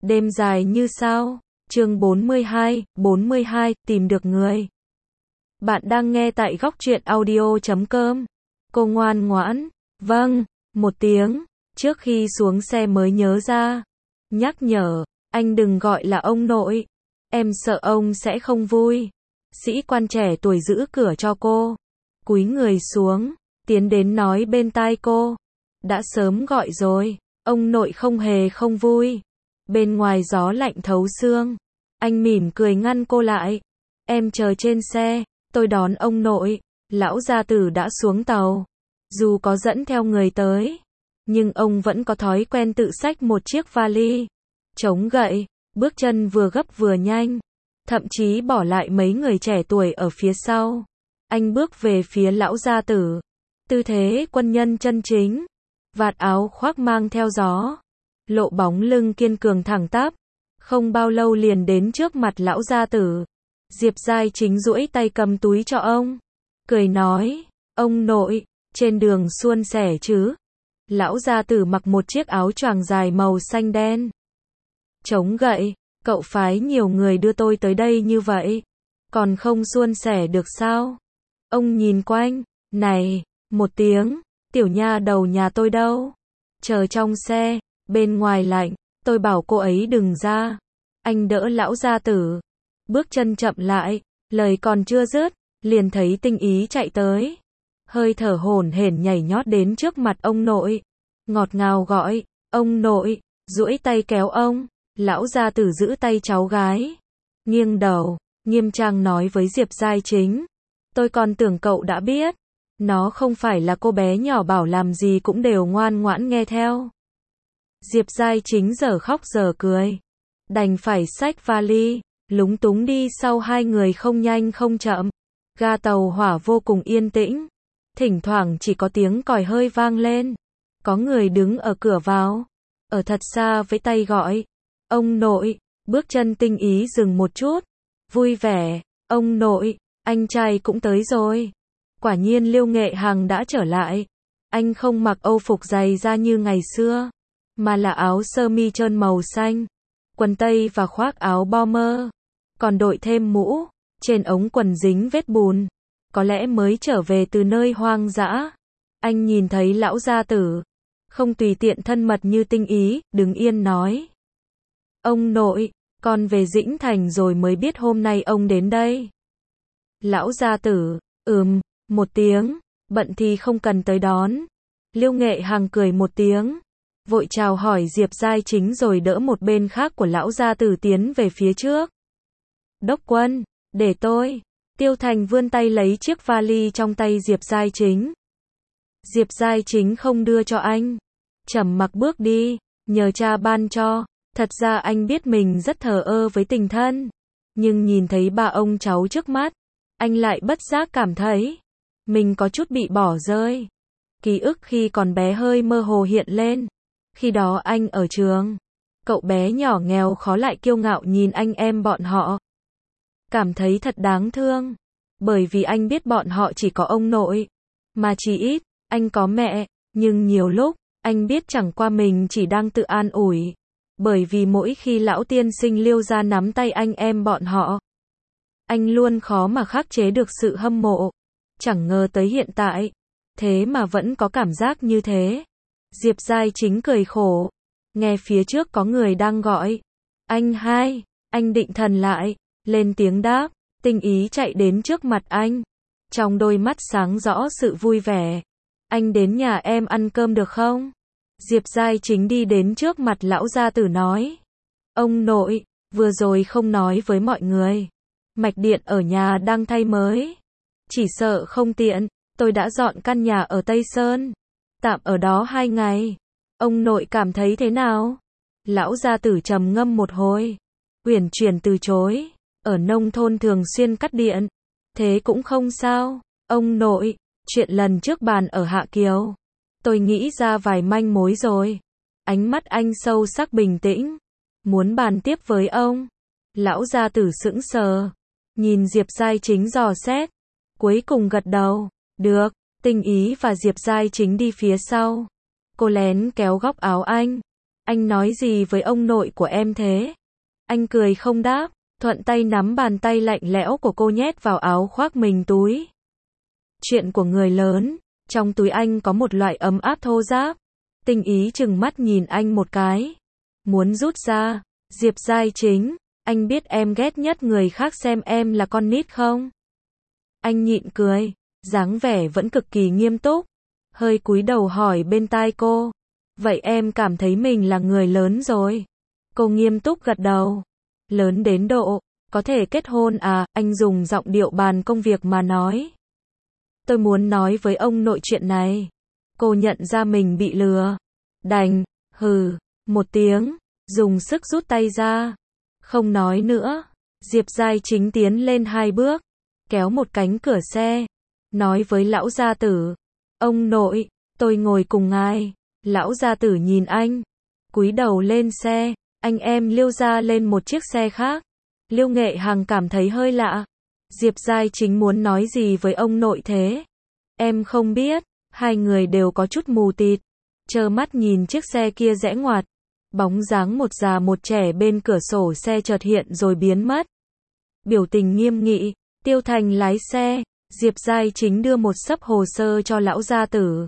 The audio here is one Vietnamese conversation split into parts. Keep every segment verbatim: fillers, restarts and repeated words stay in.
Đêm dài như sao. Chương bốn mươi hai, bốn mươi hai, tìm được người. Bạn đang nghe tại góc truyện audio chấm com. Cô ngoan ngoãn. Vâng, một tiếng. Trước khi xuống xe mới nhớ ra. Nhắc nhở, anh đừng gọi là ông nội. Em sợ ông sẽ không vui. Sĩ quan trẻ tuổi giữ cửa cho cô. Cúi người xuống, tiến đến nói bên tai cô. Đã sớm gọi rồi, ông nội không hề không vui. Bên ngoài gió lạnh thấu xương. Anh mỉm cười ngăn cô lại. Em chờ trên xe, tôi đón ông nội. Lão gia tử đã xuống tàu. Dù có dẫn theo người tới, nhưng ông vẫn có thói quen tự xách một chiếc vali. Chống gậy, bước chân vừa gấp vừa nhanh. Thậm chí bỏ lại mấy người trẻ tuổi ở phía sau. Anh bước về phía lão gia tử. Tư thế quân nhân chân chính. Vạt áo khoác mang theo gió. Lộ bóng lưng kiên cường thẳng tắp. Không bao lâu liền đến trước mặt lão gia tử. Diệp Giai Chính duỗi tay cầm túi cho ông. Cười nói, ông nội, trên đường suôn sẻ chứ. Lão gia tử mặc một chiếc áo choàng dài màu xanh đen. Chống gậy, cậu phái nhiều người đưa tôi tới đây như vậy. Còn không suôn sẻ được sao? Ông nhìn quanh, này, một tiếng, tiểu nha đầu nhà tôi đâu? Chờ trong xe, bên ngoài lạnh, tôi bảo cô ấy đừng ra. Anh đỡ lão gia tử. Bước chân chậm lại, lời còn chưa dứt, liền thấy Tinh Ý chạy tới. Hơi thở hổn hển nhảy nhót đến trước mặt ông nội. Ngọt ngào gọi, ông nội, duỗi tay kéo ông. Lão gia tử giữ tay cháu gái. Nghiêng đầu, nghiêm trang nói với Diệp Giai Chính. Tôi còn tưởng cậu đã biết. Nó không phải là cô bé nhỏ bảo làm gì cũng đều ngoan ngoãn nghe theo. Diệp Giai Chính giờ khóc giờ cười. Đành phải xách vali, lúng túng đi sau hai người không nhanh không chậm. Ga tàu hỏa vô cùng yên tĩnh. Thỉnh thoảng chỉ có tiếng còi hơi vang lên. Có người đứng ở cửa vào. Ở thật xa với tay gọi. Ông nội, bước chân Tinh Ý dừng một chút. Vui vẻ, ông nội, anh trai cũng tới rồi. Quả nhiên Liêu Nghệ Hằng đã trở lại. Anh không mặc âu phục dày da như ngày xưa, mà là áo sơ mi trơn màu xanh, quần tây và khoác áo bomber. Còn đội thêm mũ, trên ống quần dính vết bùn. Có lẽ mới trở về từ nơi hoang dã. Anh nhìn thấy lão gia tử, không tùy tiện thân mật như Tinh Ý, đứng yên nói. Ông nội, con về Dĩnh Thành rồi mới biết hôm nay ông đến đây. Lão gia tử, ừm, một tiếng, bận thì không cần tới đón. Liêu Nghệ Hằng cười một tiếng, vội chào hỏi Diệp Giai Chính rồi đỡ một bên khác của lão gia tử tiến về phía trước. Đốc quân, để tôi. Tiêu Thành vươn tay lấy chiếc vali trong tay Diệp Giai Chính. Diệp Giai Chính không đưa cho anh. Trầm mặc bước đi, nhờ cha ban cho. Thật ra anh biết mình rất thờ ơ với tình thân. Nhưng nhìn thấy ba ông cháu trước mắt, anh lại bất giác cảm thấy mình có chút bị bỏ rơi. Ký ức khi còn bé hơi mơ hồ hiện lên. Khi đó anh ở trường. Cậu bé nhỏ nghèo khó lại kiêu ngạo nhìn anh em bọn họ. Cảm thấy thật đáng thương. Bởi vì anh biết bọn họ chỉ có ông nội. Mà chỉ ít, anh có mẹ. Nhưng nhiều lúc, anh biết chẳng qua mình chỉ đang tự an ủi. Bởi vì mỗi khi lão tiên sinh Liêu ra nắm tay anh em bọn họ, anh luôn khó mà khắc chế được sự hâm mộ. Chẳng ngờ tới hiện tại, thế mà vẫn có cảm giác như thế. Diệp Giai Chính cười khổ. Nghe phía trước có người đang gọi. Anh hai, anh định thần lại, lên tiếng đáp. Tinh Ý chạy đến trước mặt anh. Trong đôi mắt sáng rõ sự vui vẻ. Anh đến nhà em ăn cơm được không? Diệp Giai Chính đi đến trước mặt lão gia tử nói. Ông nội, vừa rồi không nói với mọi người. Mạch điện ở nhà đang thay mới. Chỉ sợ không tiện, tôi đã dọn căn nhà ở Tây Sơn. Tạm ở đó hai ngày. Ông nội cảm thấy thế nào? Lão gia tử trầm ngâm một hồi. Uyển chuyển từ chối. Ở nông thôn thường xuyên cắt điện. Thế cũng không sao. Ông nội, chuyện lần trước bàn ở Hạ Kiều. Tôi nghĩ ra vài manh mối rồi. Ánh mắt anh sâu sắc bình tĩnh. Muốn bàn tiếp với ông. Lão gia tử sững sờ. Nhìn Diệp Giai Chính dò xét. Cuối cùng gật đầu. Được. Tinh Ý và Diệp Giai Chính đi phía sau. Cô lén kéo góc áo anh. Anh nói gì với ông nội của em thế? Anh cười không đáp, thuận tay nắm bàn tay lạnh lẽo của cô nhét vào áo khoác mình túi. Chuyện của người lớn, trong túi anh có một loại ấm áp thô ráp. Tinh Ý chừng mắt nhìn anh một cái. Muốn rút ra, Diệp Giai Chính, anh biết em ghét nhất người khác xem em là con nít không? Anh nhịn cười, dáng vẻ vẫn cực kỳ nghiêm túc, hơi cúi đầu hỏi bên tai cô. Vậy em cảm thấy mình là người lớn rồi? Cô nghiêm túc gật đầu. Lớn đến độ, có thể kết hôn à, anh dùng giọng điệu bàn công việc mà nói. Tôi muốn nói với ông nội chuyện này. Cô nhận ra mình bị lừa. Đành, hừ, một tiếng, dùng sức rút tay ra. Không nói nữa. Diệp Giai Chính tiến lên hai bước, kéo một cánh cửa xe, nói với lão gia tử. Ông nội, tôi ngồi cùng ngài. Lão gia tử nhìn anh, cúi đầu lên xe, anh em Liêu gia lên một chiếc xe khác. Liêu Nghệ Hằng cảm thấy hơi lạ. Diệp Giai Chính muốn nói gì với ông nội thế? Em không biết, hai người đều có chút mù tịt, trơ mắt nhìn chiếc xe kia rẽ ngoặt. Bóng dáng một già một trẻ bên cửa sổ xe chợt hiện rồi biến mất. Biểu tình nghiêm nghị, Tiêu Thành lái xe, Diệp Giai Chính đưa một xấp hồ sơ cho lão gia tử.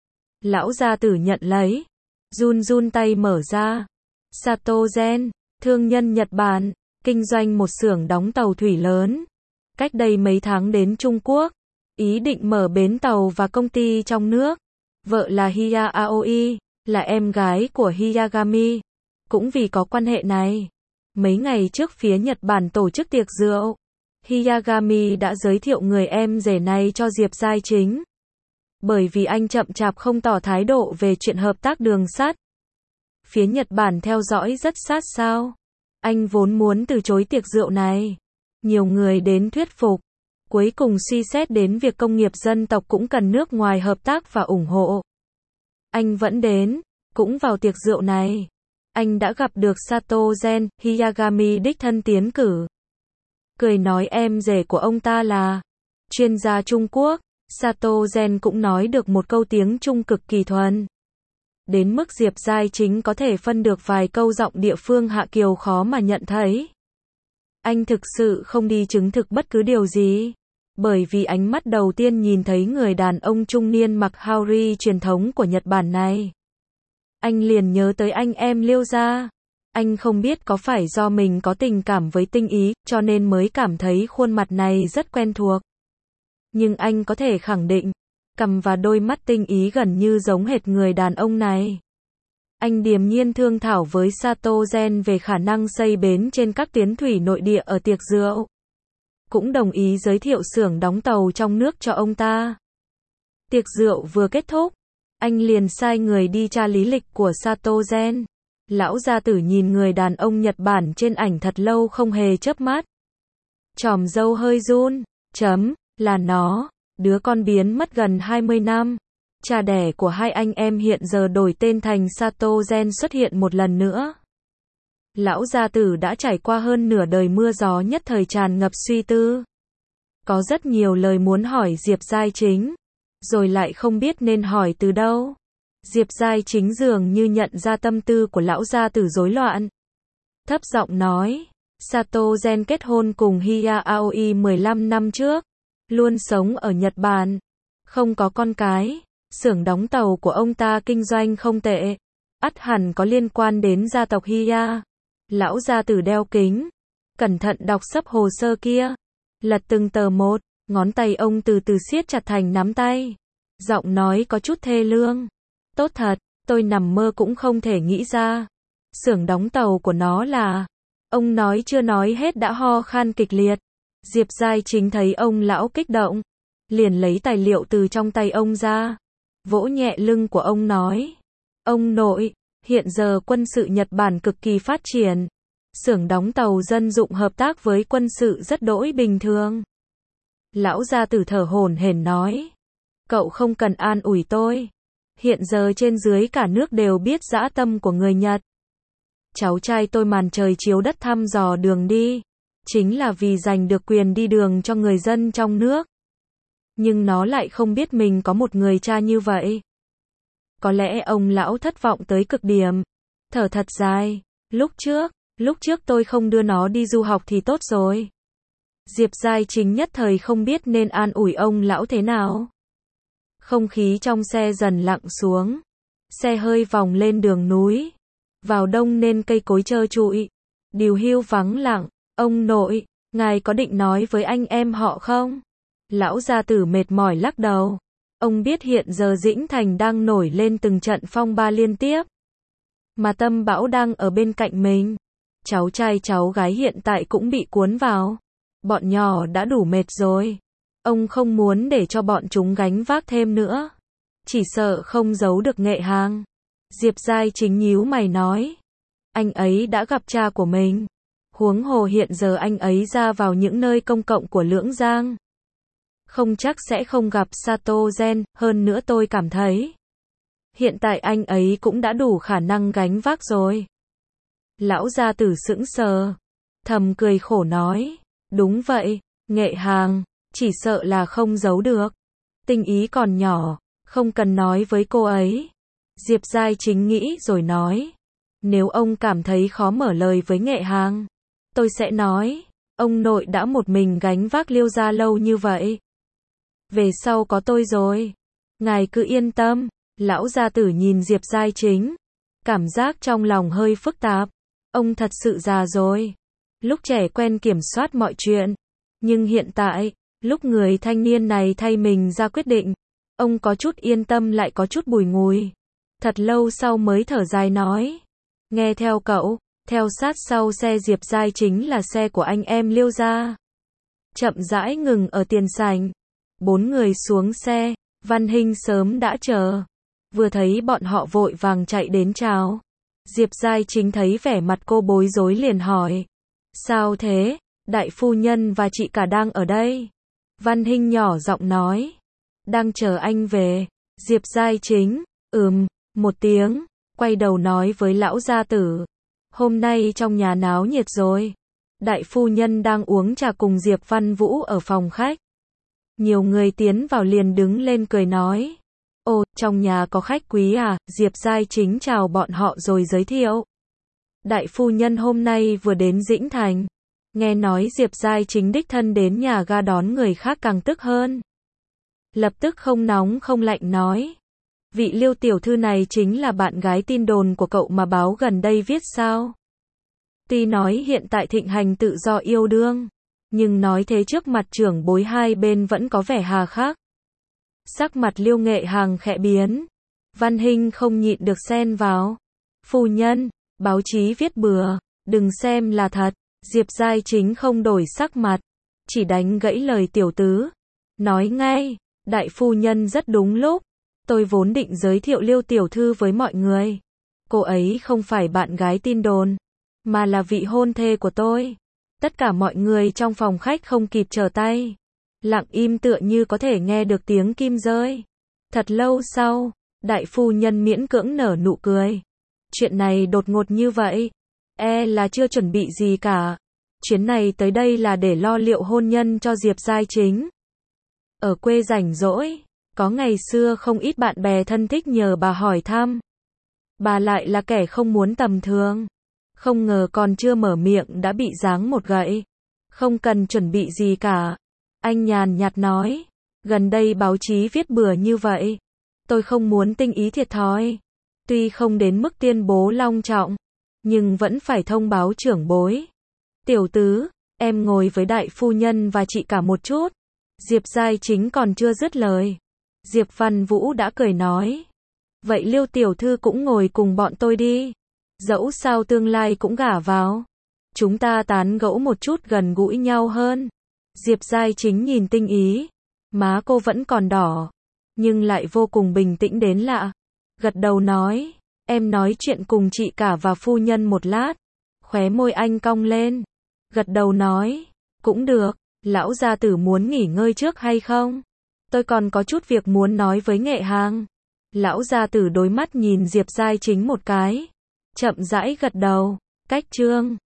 Lão gia tử nhận lấy, run run tay mở ra. Sato Gen, thương nhân Nhật Bản, kinh doanh một xưởng đóng tàu thủy lớn. Cách đây mấy tháng đến Trung Quốc, ý định mở bến tàu và công ty trong nước. Vợ là Hiya Aoi, là em gái của Hiyagami. Cũng vì có quan hệ này, mấy ngày trước phía Nhật Bản tổ chức tiệc rượu, Hiyagami đã giới thiệu người em rể này cho Diệp Giai Chính. Bởi vì anh chậm chạp không tỏ thái độ về chuyện hợp tác đường sắt. Phía Nhật Bản theo dõi rất sát sao. Anh vốn muốn từ chối tiệc rượu này. Nhiều người đến thuyết phục. Cuối cùng suy xét đến việc công nghiệp dân tộc cũng cần nước ngoài hợp tác và ủng hộ. Anh vẫn đến, cũng vào tiệc rượu này. Anh đã gặp được Sato Gen, Hiyagami đích thân tiến cử. Cười nói em rể của ông ta là chuyên gia Trung Quốc. Sato Gen cũng nói được một câu tiếng Trung cực kỳ thuần. Đến mức Diệp Giai Chính có thể phân được vài câu giọng địa phương Hạ Kiều khó mà nhận thấy. Anh thực sự không đi chứng thực bất cứ điều gì. Bởi vì ánh mắt đầu tiên nhìn thấy người đàn ông trung niên mặc Haori truyền thống của Nhật Bản này, anh liền nhớ tới anh em Liêu gia. Anh không biết có phải do mình có tình cảm với Tinh Ý, cho nên mới cảm thấy khuôn mặt này rất quen thuộc. Nhưng anh có thể khẳng định, cằm và đôi mắt Tinh Ý gần như giống hệt người đàn ông này. Anh điềm nhiên thương thảo với Sato Gen về khả năng xây bến trên các tuyến thủy nội địa ở tiệc rượu. Cũng đồng ý giới thiệu xưởng đóng tàu trong nước cho ông ta. Tiệc rượu vừa kết thúc, anh liền sai người đi tra lý lịch của Sato Gen. Lão gia tử nhìn người đàn ông Nhật Bản trên ảnh thật lâu không hề chớp mắt. Chòm râu hơi run, chấm, là nó, đứa con biến mất gần hai mươi năm. Cha đẻ của hai anh em hiện giờ đổi tên thành Sato Gen xuất hiện một lần nữa. Lão gia tử đã trải qua hơn nửa đời mưa gió nhất thời tràn ngập suy tư. Có rất nhiều lời muốn hỏi Diệp Giai Chính, rồi lại không biết nên hỏi từ đâu. Diệp Giai Chính dường như nhận ra tâm tư của lão gia tử rối loạn. Thấp giọng nói, Sato Gen kết hôn cùng Hiya Aoi mười lăm năm trước, luôn sống ở Nhật Bản, không có con cái, xưởng đóng tàu của ông ta kinh doanh không tệ, ắt hẳn có liên quan đến gia tộc Hiya. Lão gia tử đeo kính, cẩn thận đọc xấp hồ sơ kia, lật từng tờ một, ngón tay ông từ từ siết chặt thành nắm tay. Giọng nói có chút thê lương. Tốt thật, tôi nằm mơ cũng không thể nghĩ ra. Xưởng đóng tàu của nó là... Ông nói chưa nói hết đã ho khan kịch liệt. Diệp Giai Chính thấy ông lão kích động, liền lấy tài liệu từ trong tay ông ra, vỗ nhẹ lưng của ông nói. Ông nội, hiện giờ quân sự Nhật Bản cực kỳ phát triển. Xưởng đóng tàu dân dụng hợp tác với quân sự rất đỗi bình thường. Lão gia tử thở hổn hển nói. Cậu không cần an ủi tôi. Hiện giờ trên dưới cả nước đều biết dã tâm của người Nhật. Cháu trai tôi màn trời chiếu đất thăm dò đường đi, chính là vì giành được quyền đi đường cho người dân trong nước. Nhưng nó lại không biết mình có một người cha như vậy. Có lẽ ông lão thất vọng tới cực điểm. thở thật dài. Lúc trước, lúc trước tôi không đưa nó đi du học thì tốt rồi. Diệp Giai Chính nhất thời không biết nên an ủi ông lão thế nào. Không khí trong xe dần lặng xuống. Xe hơi vòng lên đường núi. Vào đông nên cây cối trơ trụi. Điều hưu vắng lặng. Ông nội, ngài có định nói với anh em họ không? Lão gia tử mệt mỏi lắc đầu. Ông biết hiện giờ Dĩnh Thành đang nổi lên từng trận phong ba liên tiếp. Mà Tâm Bão đang ở bên cạnh mình. Cháu trai cháu gái hiện tại cũng bị cuốn vào. Bọn nhỏ đã đủ mệt rồi. Ông không muốn để cho bọn chúng gánh vác thêm nữa. Chỉ sợ không giấu được Nghệ Hàng. Diệp Giai Chính nhíu mày nói. Anh ấy đã gặp cha của mình. Huống hồ hiện giờ anh ấy ra vào những nơi công cộng của Lưỡng Giang. Không chắc sẽ không gặp Sato Gen, hơn nữa tôi cảm thấy. Hiện tại anh ấy cũng đã đủ khả năng gánh vác rồi. Lão gia tử sững sờ. Thầm cười khổ nói. Đúng vậy, Nghệ Hàng, chỉ sợ là không giấu được. Tinh Ý còn nhỏ, không cần nói với cô ấy. Diệp Giai Chính nghĩ rồi nói. Nếu ông cảm thấy khó mở lời với Nghệ Hàng, tôi sẽ nói. Ông nội đã một mình gánh vác Liêu gia lâu như vậy. Về sau có tôi rồi. Ngài cứ yên tâm. Lão gia tử nhìn Diệp Giai Chính. Cảm giác trong lòng hơi phức tạp. Ông thật sự già rồi. Lúc trẻ quen kiểm soát mọi chuyện. Nhưng hiện tại, lúc người thanh niên này thay mình ra quyết định, ông có chút yên tâm lại có chút bùi ngùi. Thật lâu sau mới thở dài nói. Nghe theo cậu, theo sát sau xe Diệp Giai Chính là xe của anh em Liêu gia. Chậm rãi ngừng ở tiền sảnh. Bốn người xuống xe, Văn Hinh sớm đã chờ. Vừa thấy bọn họ vội vàng chạy đến chào. Diệp Giai Chính thấy vẻ mặt cô bối rối liền hỏi. Sao thế? Đại phu nhân và chị cả đang ở đây. Văn Hinh nhỏ giọng nói. Đang chờ anh về. Diệp Giai Chính, ừm, một tiếng, quay đầu nói với lão gia tử. Hôm nay trong nhà náo nhiệt rồi. Đại phu nhân đang uống trà cùng Diệp Văn Vũ ở phòng khách. Nhiều người tiến vào liền đứng lên cười nói. Ồ, trong nhà có khách quý à? Diệp Giai Chính chào bọn họ rồi giới thiệu. Đại phu nhân hôm nay vừa đến Dĩnh Thành. Nghe nói Diệp Giai Chính đích thân đến nhà ga đón người khác càng tức hơn. Lập tức không nóng không lạnh nói. Vị Liêu tiểu thư này chính là bạn gái tin đồn của cậu mà báo gần đây viết sao? Tuy nói hiện tại thịnh hành tự do yêu đương, nhưng nói thế trước mặt trưởng bối hai bên vẫn có vẻ hà khắc. Sắc mặt Liêu Nghệ Hàng khẽ biến. Văn Hinh không nhịn được xen vào. Phu nhân, báo chí viết bừa, đừng xem là thật. Diệp Giai Chính không đổi sắc mặt, chỉ đánh gãy lời tiểu tứ. Nói ngay, đại phu nhân rất đúng lúc. Tôi vốn định giới thiệu Liêu tiểu thư với mọi người. Cô ấy không phải bạn gái tin đồn, mà là vị hôn thê của tôi. Tất cả mọi người trong phòng khách không kịp trở tay. Lặng im tựa như có thể nghe được tiếng kim rơi. Thật lâu sau, đại phu nhân miễn cưỡng nở nụ cười. Chuyện này đột ngột như vậy, e là chưa chuẩn bị gì cả. Chuyến này tới đây là để lo liệu hôn nhân cho Diệp Giai Chính. Ở quê rảnh rỗi, có ngày xưa không ít bạn bè thân thích nhờ bà hỏi thăm. Bà lại là kẻ không muốn tầm thường. Không ngờ còn chưa mở miệng đã bị giáng một gậy. Không cần chuẩn bị gì cả. Anh nhàn nhạt nói. Gần đây báo chí viết bừa như vậy. Tôi không muốn Tinh Ý thiệt thòi. Tuy không đến mức tuyên bố long trọng, nhưng vẫn phải thông báo trưởng bối. Tiểu tứ, em ngồi với đại phu nhân và chị cả một chút. Diệp Giai Chính còn chưa dứt lời. Diệp Văn Vũ đã cười nói. Vậy Liêu tiểu thư cũng ngồi cùng bọn tôi đi. Dẫu sao tương lai cũng gả vào. Chúng ta tán gẫu một chút gần gũi nhau hơn. Diệp Giai Chính nhìn Tinh Ý. Má cô vẫn còn đỏ, nhưng lại vô cùng bình tĩnh đến lạ. Gật đầu nói. Em nói chuyện cùng chị cả và phu nhân một lát. Khóe môi anh cong lên. Gật đầu nói. Cũng được. Lão gia tử muốn nghỉ ngơi trước hay không? Tôi còn có chút việc muốn nói với Nghệ Hàng. Lão gia tử đối mắt nhìn Diệp Giai Chính một cái. Chậm rãi gật đầu. Cách chương